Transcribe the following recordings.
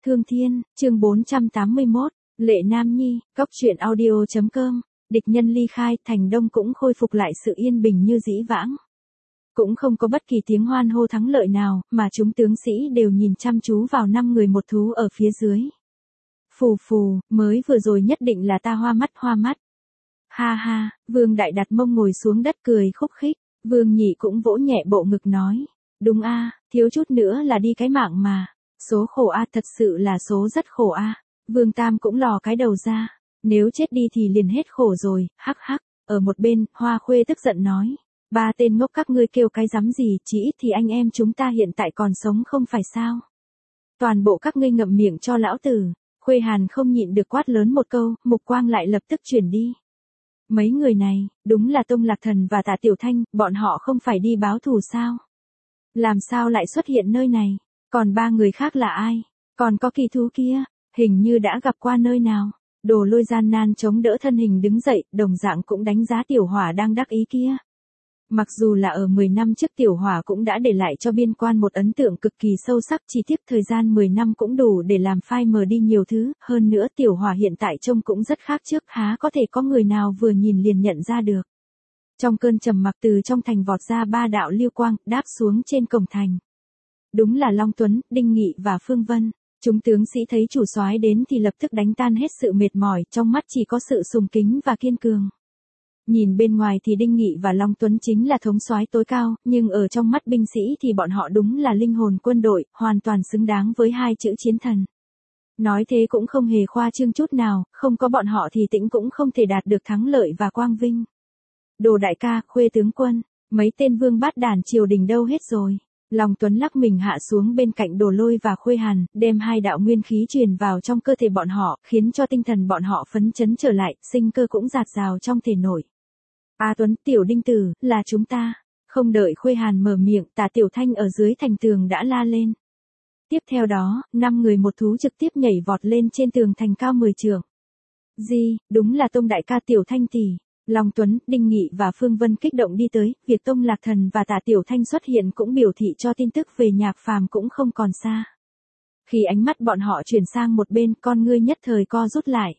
Thương Thiên, chương 481, Lệ Nam Nhi, Cóc truyện audio.com, địch nhân ly khai, thành đông cũng khôi phục lại sự yên bình như dĩ vãng. Cũng không có bất kỳ tiếng hoan hô thắng lợi nào, mà chúng tướng sĩ đều nhìn chăm chú vào 5 người một thú ở phía dưới. Phù phù, mới vừa rồi nhất định là ta hoa mắt. Ha ha, Vương Đại đặt mông ngồi xuống đất cười khúc khích, Vương Nhị cũng vỗ nhẹ bộ ngực nói. Đúng a, thiếu chút nữa là đi cái mạng mà. Số khổ a, thật sự là số rất khổ a. Vương Tam cũng lò cái đầu ra. Nếu chết đi thì liền hết khổ rồi, hắc hắc. Ở một bên, Hoa Khuê tức giận nói. Ba tên ngốc các ngươi kêu cái rắm gì, chỉ ít thì anh em chúng ta hiện tại còn sống không phải sao. Toàn bộ các ngươi ngậm miệng cho lão tử. Khuê Hàn không nhịn được quát lớn một câu, mục quang lại lập tức chuyển đi. Mấy người này, đúng là Tông Lạc Thần và Tạ Tiểu Thanh, bọn họ không phải đi báo thù sao? Làm sao lại xuất hiện nơi này? Còn 3 người khác là ai? Còn có kỳ thú kia, hình như đã gặp qua nơi nào? Đồ Lôi gian nan chống đỡ thân hình đứng dậy, đồng dạng cũng đánh giá Tiểu Hỏa đang đắc ý kia. Mặc dù là ở 10 năm trước Tiểu Hỏa cũng đã để lại cho biên quan một ấn tượng cực kỳ sâu sắc, chỉ tiếc thời gian 10 năm cũng đủ để làm phai mờ đi nhiều thứ, hơn nữa Tiểu Hỏa hiện tại trông cũng rất khác trước, há có thể có người nào vừa nhìn liền nhận ra được. Trong cơn trầm mặc từ trong thành vọt ra 3 đạo lưu quang, đáp xuống trên cổng thành. Đúng là Long Tuấn, Đinh Nghị và Phương Vân. Chúng tướng sĩ thấy chủ soái đến thì lập tức đánh tan hết sự mệt mỏi, trong mắt chỉ có sự sùng kính và kiên cường. Nhìn bên ngoài thì Đinh Nghị và Long Tuấn chính là thống soái tối cao, nhưng ở trong mắt binh sĩ thì bọn họ đúng là linh hồn quân đội, hoàn toàn xứng đáng với 2 chữ chiến thần. Nói thế cũng không hề khoa trương chút nào, không có bọn họ thì Tĩnh cũng không thể đạt được thắng lợi và quang vinh. Đồ đại ca, Khuê tướng quân, mấy tên vương bát đàn triều đình đâu hết rồi. Long Tuấn lắc mình hạ xuống bên cạnh Đồ Lôi và Khuê Hàn, đem 2 đạo nguyên khí truyền vào trong cơ thể bọn họ, khiến cho tinh thần bọn họ phấn chấn trở lại, sinh cơ cũng dạt dào trong thể nổi. A Tuấn, Tiểu Đinh Tử, là chúng ta. Không đợi Khuê Hàn mở miệng, Tạ Tiểu Thanh ở dưới thành tường đã la lên. Tiếp theo đó, 5 người một thú trực tiếp nhảy vọt lên trên tường thành cao 10 trượng. Đúng là Tông đại ca Tiểu Thanh tỷ. Long Tuấn, Đinh Nghị và Phương Vân kích động đi tới, việc Tông Lạc Thần và Tạ Tiểu Thanh xuất hiện cũng biểu thị cho tin tức về Nhạc Phàm cũng không còn xa. Khi ánh mắt bọn họ chuyển sang một bên, con ngươi nhất thời co rút lại.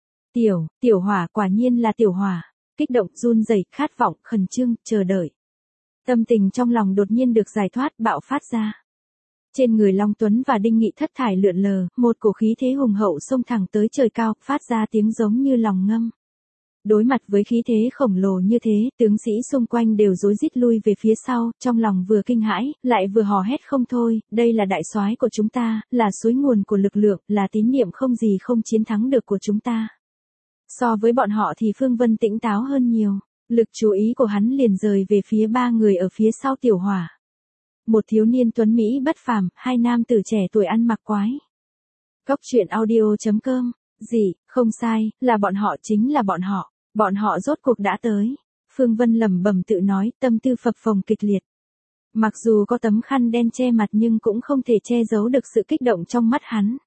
Tiểu Hỏa, quả nhiên là Tiểu Hỏa. Kích động, run rẩy, khát vọng, khẩn trương, chờ đợi. Tâm tình trong lòng đột nhiên được giải thoát, bạo phát ra. Trên người Long Tuấn và Đinh Nghị thất thải lượn lờ, một cổ khí thế hùng hậu xông thẳng tới trời cao, phát ra tiếng giống như lòng ngâm. Đối mặt với khí thế khổng lồ như thế, tướng sĩ xung quanh đều rối rít lui về phía sau, trong lòng vừa kinh hãi, lại vừa hò hét không thôi, đây là đại soái của chúng ta, là suối nguồn của lực lượng, là tín niệm không gì không chiến thắng được của chúng ta. So với bọn họ thì Phương Vân tỉnh táo hơn nhiều, lực chú ý của hắn liền rời về phía 3 người ở phía sau Tiểu Hỏa. Một thiếu niên tuấn Mỹ bất phàm, 2 nam tử trẻ tuổi ăn mặc quái. Cóc truyện audio.com, không sai, là bọn họ, chính là bọn họ. Bọn họ rốt cuộc đã tới. Phương Vân lẩm bẩm tự nói, tâm tư phập phồng kịch liệt. Mặc dù có tấm khăn đen che mặt nhưng cũng không thể che giấu được sự kích động trong mắt hắn.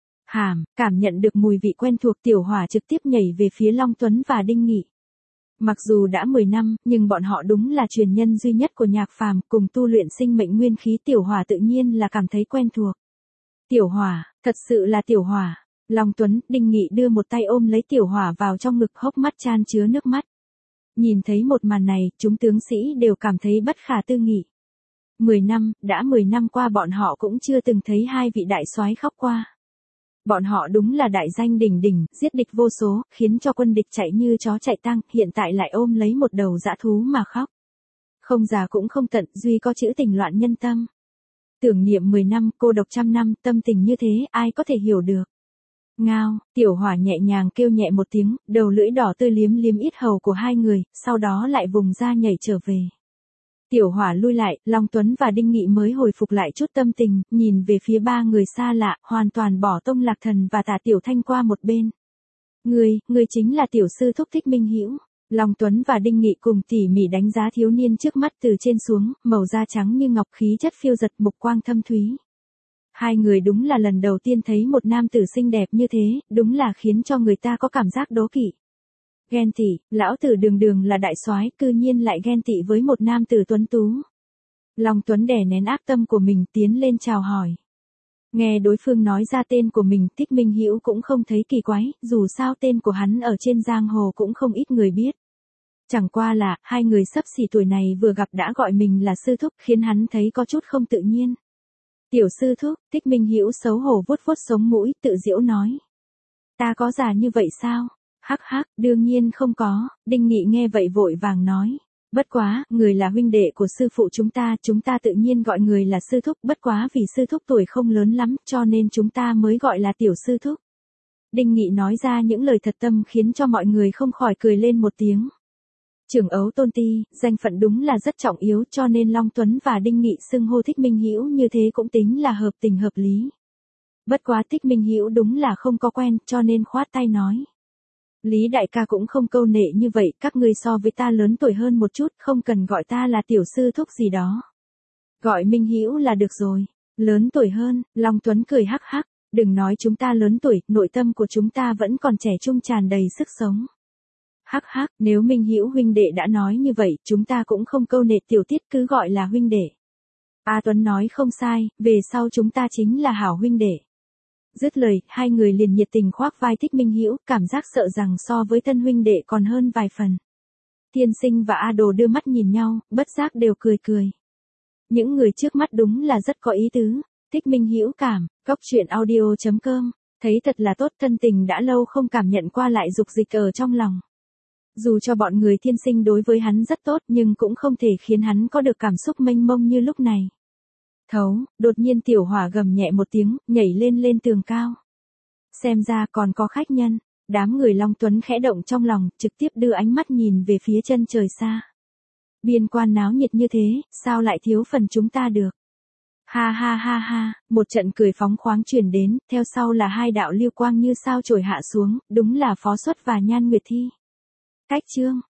Cảm nhận được mùi vị quen thuộc, Tiểu Hỏa trực tiếp nhảy về phía Long Tuấn và Đinh Nghị. Mặc dù đã 10 năm, nhưng bọn họ đúng là truyền nhân duy nhất của Nhạc Phàm, cùng tu luyện sinh mệnh nguyên khí, Tiểu Hỏa tự nhiên là cảm thấy quen thuộc. Tiểu Hỏa, thật sự là Tiểu Hỏa. Long Tuấn, Đinh Nghị đưa một tay ôm lấy Tiểu Hỏa vào trong ngực, hốc mắt chan chứa nước mắt. Nhìn thấy một màn này, chúng tướng sĩ đều cảm thấy bất khả tư nghị. 10 năm, đã 10 năm qua bọn họ cũng chưa từng thấy 2 vị đại soái khóc qua. Bọn họ đúng là đại danh đỉnh đỉnh, giết địch vô số, khiến cho quân địch chạy như chó chạy tang, hiện tại lại ôm lấy một đầu dã thú mà khóc. Không già cũng không tận, duy có chữ tình loạn nhân tâm. Tưởng niệm 10 năm, cô độc trăm năm, tâm tình như thế, ai có thể hiểu được. Ngao, Tiểu Hỏa nhẹ nhàng kêu nhẹ một tiếng, đầu lưỡi đỏ tươi liếm liếm yết hầu của 2 người, sau đó lại vùng ra nhảy trở về. Tiểu Hỏa lui lại, Long Tuấn và Đinh Nghị mới hồi phục lại chút tâm tình, nhìn về phía 3 người xa lạ, hoàn toàn bỏ Tông Lạc Thần và Tạ Tiểu Thanh qua một bên. Ngươi chính là tiểu sư thúc Thích Minh Hữu. Long Tuấn và Đinh Nghị cùng tỉ mỉ đánh giá thiếu niên trước mắt từ trên xuống, màu da trắng như ngọc, khí chất phiêu giật, mục quang thâm thúy. 2 người đúng là lần đầu tiên thấy một nam tử xinh đẹp như thế, đúng là khiến cho người ta có cảm giác đố kỵ. Ghen tị, lão tử đường là đại soái, cư nhiên lại ghen tị với một nam tử tuấn tú. Long Tuấn đè nén ác tâm của mình tiến lên chào hỏi. Nghe đối phương nói ra tên của mình, Thích Minh Hữu cũng không thấy kỳ quái, dù sao tên của hắn ở trên giang hồ cũng không ít người biết. Chẳng qua là, hai người xấp xỉ tuổi này vừa gặp đã gọi mình là sư thúc, khiến hắn thấy có chút không tự nhiên. Tiểu sư thúc, Thích Minh Hữu xấu hổ vuốt vuốt sống mũi, tự giễu nói. Ta có già như vậy sao? Hắc hắc, đương nhiên không có, Đinh Nghị nghe vậy vội vàng nói. Bất quá, người là huynh đệ của sư phụ chúng ta tự nhiên gọi người là sư thúc, bất quá vì sư thúc tuổi không lớn lắm, cho nên chúng ta mới gọi là tiểu sư thúc. Đinh Nghị nói ra những lời thật tâm khiến cho mọi người không khỏi cười lên một tiếng. Trưởng ấu tôn ti, danh phận đúng là rất trọng yếu, cho nên Long Tuấn và Đinh Nghị xưng hô Thích Minh Hữu như thế cũng tính là hợp tình hợp lý. Bất quá Thích Minh Hữu đúng là không có quen, cho nên khoát tay nói. Lý đại ca cũng không câu nệ như vậy, các ngươi so với ta lớn tuổi hơn một chút, không cần gọi ta là tiểu sư thúc gì đó. Gọi Minh Hữu là được rồi. Lớn tuổi hơn, Long Tuấn cười hắc hắc, đừng nói chúng ta lớn tuổi, nội tâm của chúng ta vẫn còn trẻ trung tràn đầy sức sống. Hắc hắc, nếu Minh Hữu huynh đệ đã nói như vậy, chúng ta cũng không câu nệ tiểu tiết, cứ gọi là huynh đệ. A Tuấn nói không sai, về sau chúng ta chính là hảo huynh đệ. Dứt lời, hai người liền nhiệt tình khoác vai Thích Minh Hữu, cảm giác sợ rằng so với thân huynh đệ còn hơn vài phần. Thiên Sinh và A Đồ đưa mắt nhìn nhau, bất giác đều cười cười. Những người trước mắt đúng là rất có ý tứ. Thích Minh Hữu cảm, coctruyện.audio.com, thấy thật là tốt, thân tình đã lâu không cảm nhận qua lại dục dịch ở trong lòng. Dù cho bọn người Thiên Sinh đối với hắn rất tốt nhưng cũng không thể khiến hắn có được cảm xúc mênh mông như lúc này. Thấu, đột nhiên tiểu hỏa gầm nhẹ một tiếng, nhảy lên tường cao. Xem ra còn có khách nhân, đám người Long Tuấn khẽ động trong lòng, trực tiếp đưa ánh mắt nhìn về phía chân trời xa. Biên quan náo nhiệt như thế, sao lại thiếu phần chúng ta được? Ha ha ha ha, một trận cười phóng khoáng truyền đến, theo sau là hai đạo lưu quang như sao chổi hạ xuống, đúng là Phó Xuất và Nhan Nguyệt Thi. Cách chương